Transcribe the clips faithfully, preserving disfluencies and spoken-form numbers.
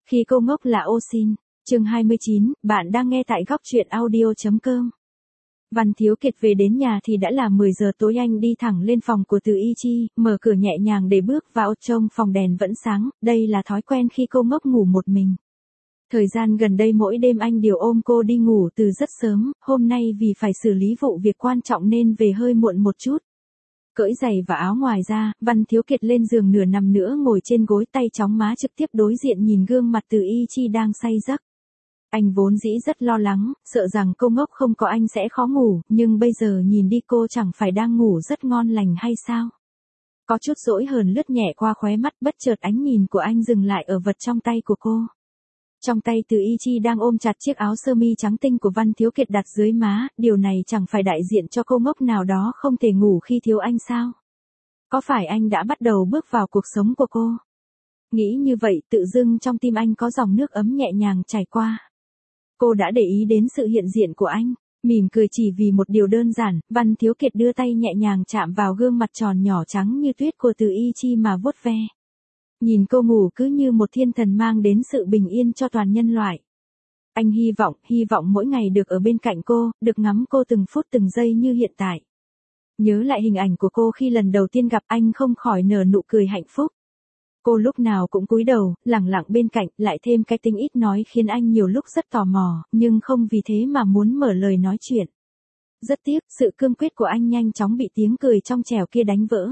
Khi cô ngốc là ô xin. Chương hai mươi chín, bạn đang nghe tại góc truyện audio chấm com. Văn Thiếu Kiệt về đến nhà thì đã là mười giờ tối. Anh đi thẳng lên phòng của Từ Y Chi, mở cửa nhẹ nhàng để bước vào, trong phòng đèn vẫn sáng, đây là thói quen khi cô ngốc ngủ một mình. Thời gian gần đây mỗi đêm anh đều ôm cô đi ngủ từ rất sớm, hôm nay vì phải xử lý vụ việc quan trọng nên về hơi muộn một chút. Cởi giày và áo ngoài ra, Văn Thiếu Kiệt lên giường nửa nằm nữa ngồi trên gối, tay chóng má trực tiếp đối diện nhìn gương mặt Từ Y Chi đang say giấc. Anh vốn dĩ rất lo lắng, sợ rằng cô ngốc không có anh sẽ khó ngủ, nhưng bây giờ nhìn đi cô chẳng phải đang ngủ rất ngon lành hay sao? Có chút dỗi hờn lướt nhẹ qua khóe mắt, bất chợt ánh nhìn của anh dừng lại ở vật trong tay của cô. Trong tay Từ Y Chi đang ôm chặt chiếc áo sơ mi trắng tinh của Văn Thiếu Kiệt đặt dưới má, điều này chẳng phải đại diện cho cô ngốc nào đó không thể ngủ khi thiếu anh sao? Có phải anh đã bắt đầu bước vào cuộc sống của cô? Nghĩ như vậy, tự dưng trong tim anh có dòng nước ấm nhẹ nhàng chảy qua. Cô đã để ý đến sự hiện diện của anh, mỉm cười chỉ vì một điều đơn giản. Văn Thiếu Kiệt đưa tay nhẹ nhàng chạm vào gương mặt tròn nhỏ trắng như tuyết của Từ Y Chi mà vuốt ve. Nhìn cô ngủ cứ như một thiên thần mang đến sự bình yên cho toàn nhân loại. Anh hy vọng, hy vọng mỗi ngày được ở bên cạnh cô, được ngắm cô từng phút từng giây như hiện tại. Nhớ lại hình ảnh của cô khi lần đầu tiên gặp anh không khỏi nở nụ cười hạnh phúc. Cô lúc nào cũng cúi đầu, lẳng lặng bên cạnh, lại thêm cái tính ít nói khiến anh nhiều lúc rất tò mò, nhưng không vì thế mà muốn mở lời nói chuyện. Rất tiếc, sự cương quyết của anh nhanh chóng bị tiếng cười trong trẻo kia đánh vỡ.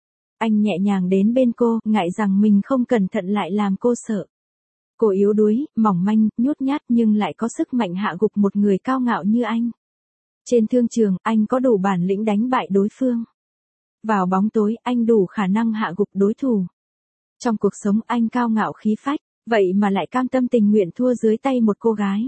Anh nhẹ nhàng đến bên cô, ngại rằng mình không cẩn thận lại làm cô sợ. Cô yếu đuối, mỏng manh, nhút nhát nhưng lại có sức mạnh hạ gục một người cao ngạo như anh. Trên thương trường, anh có đủ bản lĩnh đánh bại đối phương. Vào bóng tối, anh đủ khả năng hạ gục đối thủ. Trong cuộc sống anh cao ngạo khí phách, vậy mà lại cam tâm tình nguyện thua dưới tay một cô gái.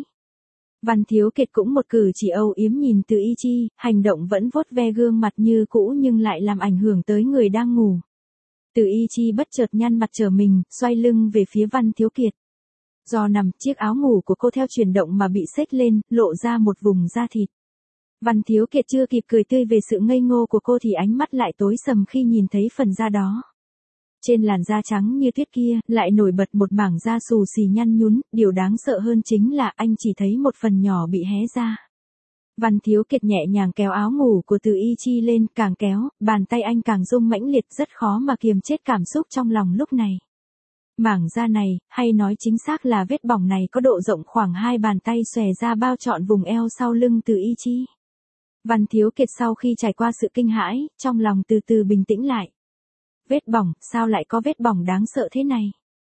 Văn Thiếu Kiệt cũng một cử chỉ âu yếm nhìn Từ Y Chi, hành động vẫn vuốt ve gương mặt như cũ nhưng lại làm ảnh hưởng tới người đang ngủ. Từ Y Chi bất chợt nhăn mặt trở mình, xoay lưng về phía Văn Thiếu Kiệt. Do nằm, chiếc áo ngủ của cô theo chuyển động mà bị xếch lên, lộ ra một vùng da thịt. Văn Thiếu Kiệt chưa kịp cười tươi về sự ngây ngô của cô thì ánh mắt lại tối sầm khi nhìn thấy phần da đó. Trên làn da trắng như tuyết kia, lại nổi bật một mảng da xù xì nhăn nhún, điều đáng sợ hơn chính là anh chỉ thấy một phần nhỏ bị hé ra. Văn Thiếu Kiệt nhẹ nhàng kéo áo ngủ của Từ Y Chi lên, càng kéo, bàn tay anh càng rung mãnh liệt, rất khó mà kiềm chết cảm xúc trong lòng lúc này. Mảng da này, hay nói chính xác là vết bỏng này có độ rộng khoảng hai bàn tay xòe ra bao trọn vùng eo sau lưng Từ Y Chi. Văn Thiếu Kiệt sau khi trải qua sự kinh hãi, trong lòng từ từ bình tĩnh lại. Vết bỏng, sao lại có vết bỏng đáng sợ thế này?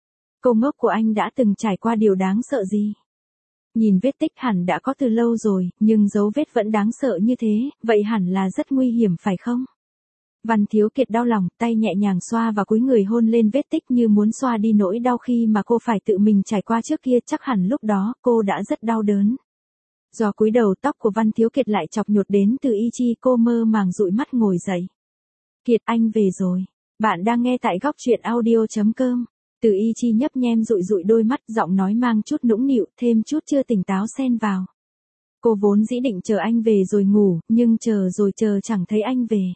Cô ngốc của anh đã từng trải qua điều đáng sợ gì? Nhìn vết tích hẳn đã có từ lâu rồi, nhưng dấu vết vẫn đáng sợ như thế, vậy hẳn là rất nguy hiểm phải không? Văn Thiếu Kiệt đau lòng, tay nhẹ nhàng xoa và cúi người hôn lên vết tích như muốn xoa đi nỗi đau khi mà cô phải tự mình trải qua trước kia, chắc hẳn lúc đó cô đã rất đau đớn. Do cúi đầu, tóc của Văn Thiếu Kiệt lại chọc nhột đến Từ Y Chi, cô mơ màng dụi mắt ngồi dậy. Kiệt, anh về rồi. Bạn đang nghe tại góc truyện audio chấm com. Từ Y Chi nhấp nhem dụi dụi đôi mắt, giọng nói mang chút nũng nịu, thêm chút chưa tỉnh táo xen vào. Cô vốn dĩ định chờ anh về rồi ngủ, nhưng chờ rồi chờ chẳng thấy anh về.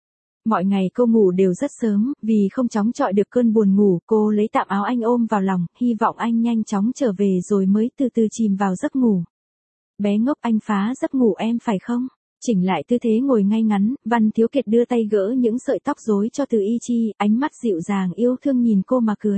Mọi ngày cô ngủ đều rất sớm, vì không chống chọi được cơn buồn ngủ, cô lấy tạm áo anh ôm vào lòng, hy vọng anh nhanh chóng trở về rồi mới từ từ chìm vào giấc ngủ. Bé ngốc, anh phá giấc ngủ em phải không? Chỉnh lại tư thế ngồi ngay ngắn, Văn Thiếu Kiệt đưa tay gỡ những sợi tóc rối cho Từ Y Chi, ánh mắt dịu dàng yêu thương nhìn cô mà cười.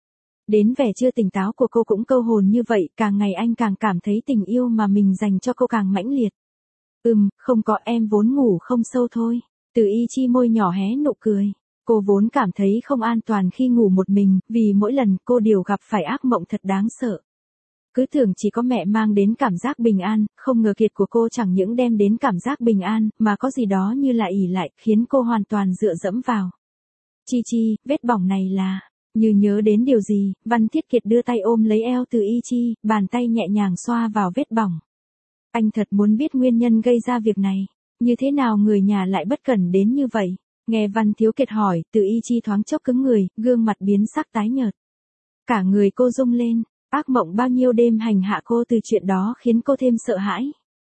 Đến vẻ chưa tỉnh táo của cô cũng câu hồn như vậy, càng ngày anh càng cảm thấy tình yêu mà mình dành cho cô càng mãnh liệt. Ừm, không có, em vốn ngủ không sâu thôi. Từ Y Chi môi nhỏ hé nụ cười. Cô vốn cảm thấy không an toàn khi ngủ một mình, vì mỗi lần cô đều gặp phải ác mộng thật đáng sợ. Cứ tưởng chỉ có mẹ mang đến cảm giác bình an, không ngờ Kiệt của cô chẳng những đem đến cảm giác bình an, mà có gì đó như là ỷ lại, khiến cô hoàn toàn dựa dẫm vào. Chi Chi, vết bỏng này là... Như nhớ đến điều gì, Văn Thiết Kiệt đưa tay ôm lấy eo Từ Y Chi, bàn tay nhẹ nhàng xoa vào vết bỏng. Anh thật muốn biết nguyên nhân gây ra việc này. Như thế nào người nhà lại bất cẩn đến như vậy? Nghe Văn Thiếu Kiệt hỏi, Từ Y Chi thoáng chốc cứng người, gương mặt biến sắc tái nhợt. Cả người cô rung lên. Ác mộng bao nhiêu đêm hành hạ cô từ chuyện đó khiến cô thêm sợ hãi.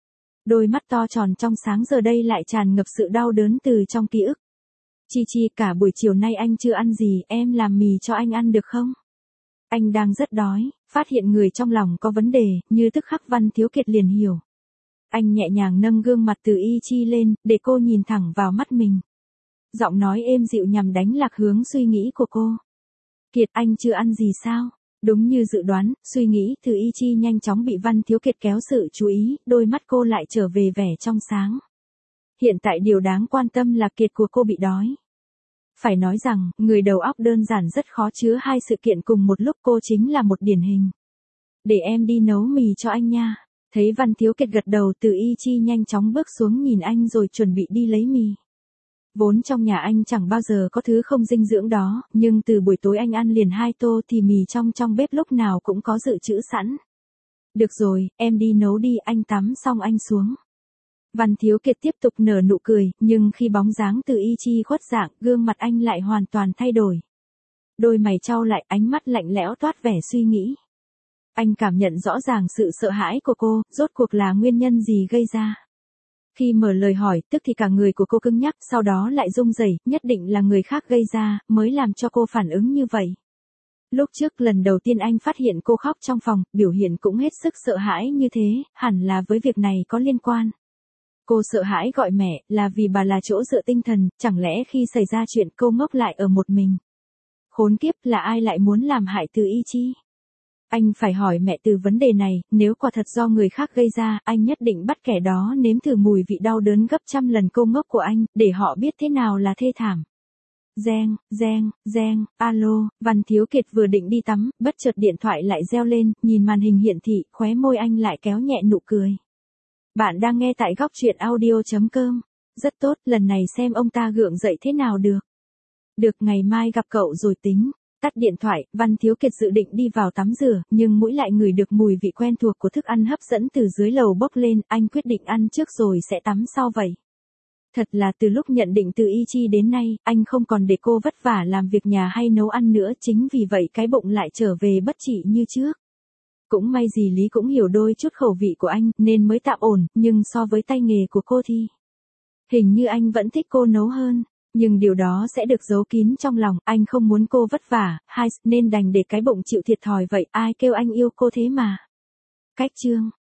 Đôi mắt to tròn trong sáng giờ đây lại tràn ngập sự đau đớn từ trong ký ức. Chi Chi, cả buổi chiều nay anh chưa ăn gì, em làm mì cho anh ăn được không? Anh đang rất đói. Phát hiện người trong lòng có vấn đề, như tức khắc Văn Thiếu Kiệt liền hiểu. Anh nhẹ nhàng nâng gương mặt Từ Y Chi lên, để cô nhìn thẳng vào mắt mình. Giọng nói êm dịu nhằm đánh lạc hướng suy nghĩ của cô. Kiệt, anh chưa ăn gì sao? Đúng như dự đoán, suy nghĩ Từ Y Chi nhanh chóng bị Văn Thiếu Kiệt kéo sự chú ý, đôi mắt cô lại trở về vẻ trong sáng. Hiện tại điều đáng quan tâm là Kiệt của cô bị đói. Phải nói rằng, người đầu óc đơn giản rất khó chứa hai sự kiện cùng một lúc, cô chính là một điển hình. Để em đi nấu mì cho anh nha. Thấy Văn Thiếu Kiệt gật đầu, Từ Y Chi nhanh chóng bước xuống nhìn anh rồi chuẩn bị đi lấy mì. Vốn trong nhà anh chẳng bao giờ có thứ không dinh dưỡng đó, nhưng từ buổi tối anh ăn liền hai tô thì mì trong trong bếp lúc nào cũng có dự trữ sẵn. Được rồi, em đi nấu đi, anh tắm xong anh xuống. Văn Thiếu Kiệt tiếp tục nở nụ cười, nhưng khi bóng dáng Từ Y Chi khuất dạng, gương mặt anh lại hoàn toàn thay đổi. Đôi mày chau lại, ánh mắt lạnh lẽo toát vẻ suy nghĩ. Anh cảm nhận rõ ràng sự sợ hãi của cô, rốt cuộc là nguyên nhân gì gây ra. Khi mở lời hỏi, tức thì cả người của cô cứng nhắc, sau đó lại run rẩy, nhất định là người khác gây ra, mới làm cho cô phản ứng như vậy. Lúc trước lần đầu tiên anh phát hiện cô khóc trong phòng, biểu hiện cũng hết sức sợ hãi như thế, hẳn là với việc này có liên quan. Cô sợ hãi gọi mẹ, là vì bà là chỗ dựa tinh thần, chẳng lẽ khi xảy ra chuyện cô ngốc lại ở một mình. Khốn kiếp, là ai lại muốn làm hại Từ Y Chi? Anh phải hỏi mẹ từ vấn đề này, nếu quả thật do người khác gây ra, anh nhất định bắt kẻ đó nếm thử mùi vị đau đớn gấp trăm lần cô ngốc của anh, để họ biết thế nào là thê thảm. Reng, reng, reng, alo, Văn Thiếu Kiệt vừa định đi tắm, bất chợt điện thoại lại reo lên, nhìn màn hình hiển thị, khóe môi anh lại kéo nhẹ nụ cười. Bạn đang nghe tại góc truyện audio chấm com. Rất tốt, lần này xem ông ta gượng dậy thế nào được. Được, ngày mai gặp cậu rồi tính. Tắt điện thoại, Văn Thiếu Kiệt dự định đi vào tắm rửa, nhưng mũi lại ngửi được mùi vị quen thuộc của thức ăn hấp dẫn từ dưới lầu bốc lên, anh quyết định ăn trước rồi sẽ tắm sau vậy. Thật là từ lúc nhận định Từ Y Chi đến nay, anh không còn để cô vất vả làm việc nhà hay nấu ăn nữa, chính vì vậy cái bụng lại trở về bất trị như trước. Cũng may gì Lý cũng hiểu đôi chút khẩu vị của anh, nên mới tạm ổn, nhưng so với tay nghề của cô thì hình như anh vẫn thích cô nấu hơn. Nhưng điều đó sẽ được giấu kín trong lòng, anh không muốn cô vất vả, hay nên đành để cái bụng chịu thiệt thòi vậy, ai kêu anh yêu cô thế mà. Cách chương